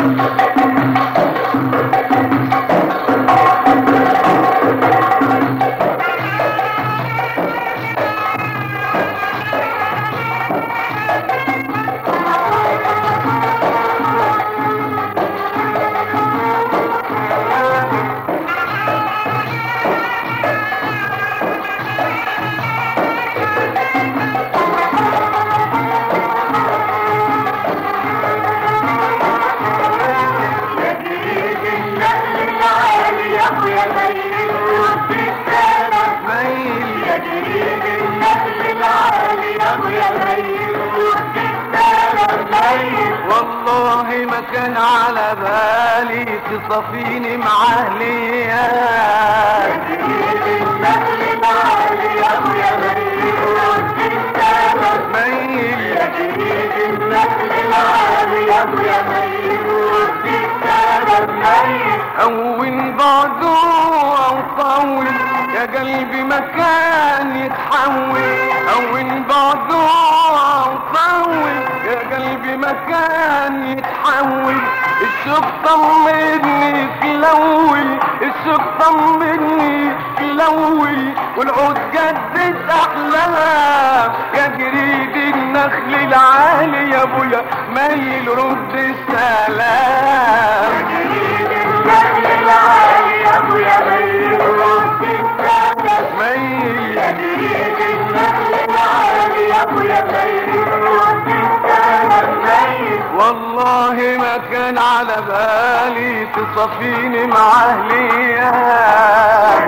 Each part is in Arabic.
والله ما كان على بالي تصفيني مع اهليات هون بعده او طول يا قلبي مكان يتحول هون بعده او طول يا قلبي مكان يتحول الشوق طمني في الاول الشوق طمني في الاول والعود جدد احلام يا جريد النخل العالي يا ابويا ميل رد السلام يا جريد النخل العالي يا ابويا ميل رد السلام ميل يا جريد النخل العالي يا ابويا ميل رد السلام ميل والله ما كان على بالي تصفيني مع اهليات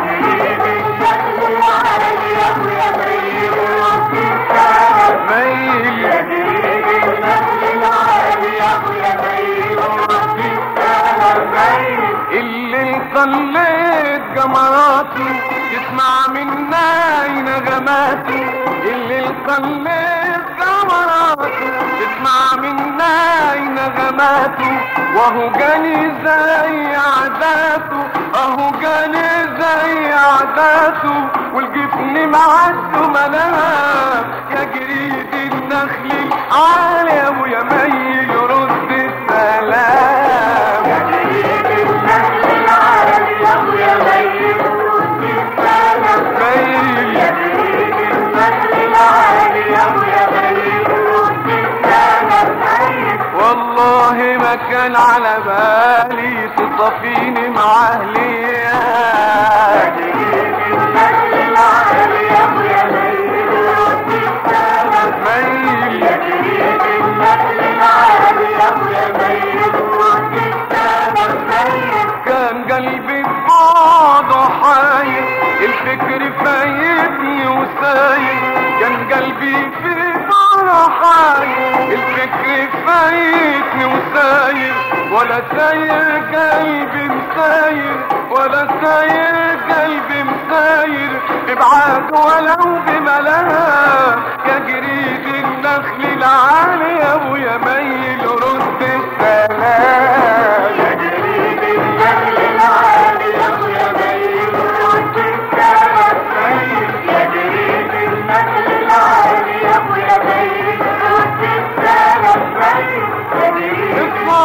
اللي طليت جمراتي تسمع منا نغماتي اللي طليت جمراتي تسمع منا نغماتي وهو جاني زي عاداته اهو جاني زي عاداته والجفن معده منام يا جريد النخل العالي يا ابويا ميل رد السلام يا جريد النخل العالي يا ابويا ميل رد السلام ميل يا جريد النخل العالي يا ابويا ميل رد السلام ميل والله ما كان على بالي تصفيني مع اهليات يا جريد النخل العالي يا ابويا ميل رد السلام ميل يا جريد النخل العالي يا ابويا ميل رد السلام ميل كان قلبي ببعضه حاير الفكر فايتني وساير كان قلبي في بعضه حاير الفكر فايتني وساير ولا ساير قلبي مساير ولا ساير قلبي مساير ابعاد ولو بملاها يا جريد النخل العالي يا ابويا ميل رد السلام يا جريد النخل العالي يا ابويا ميل رد السلام يا جريد النخل العالي يا ابويا ميل رد السلام يا جريد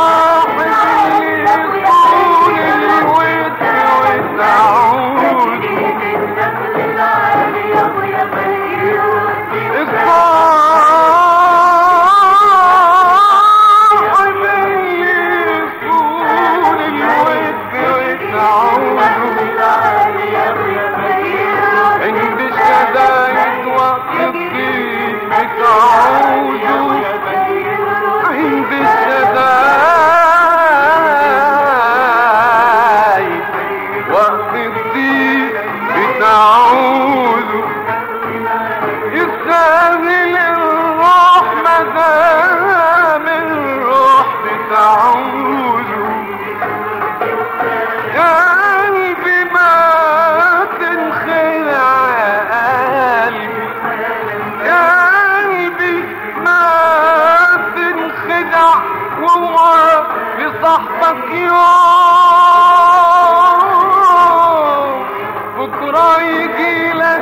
صاحبك يوم بكرة يجيلك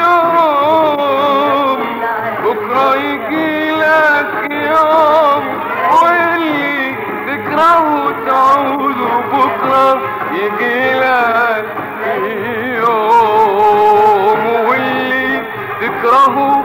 يوم بكرة يجيلك يوم واللي تكرهه وتعود وبكرة يجيلك يوم واللي تكرهه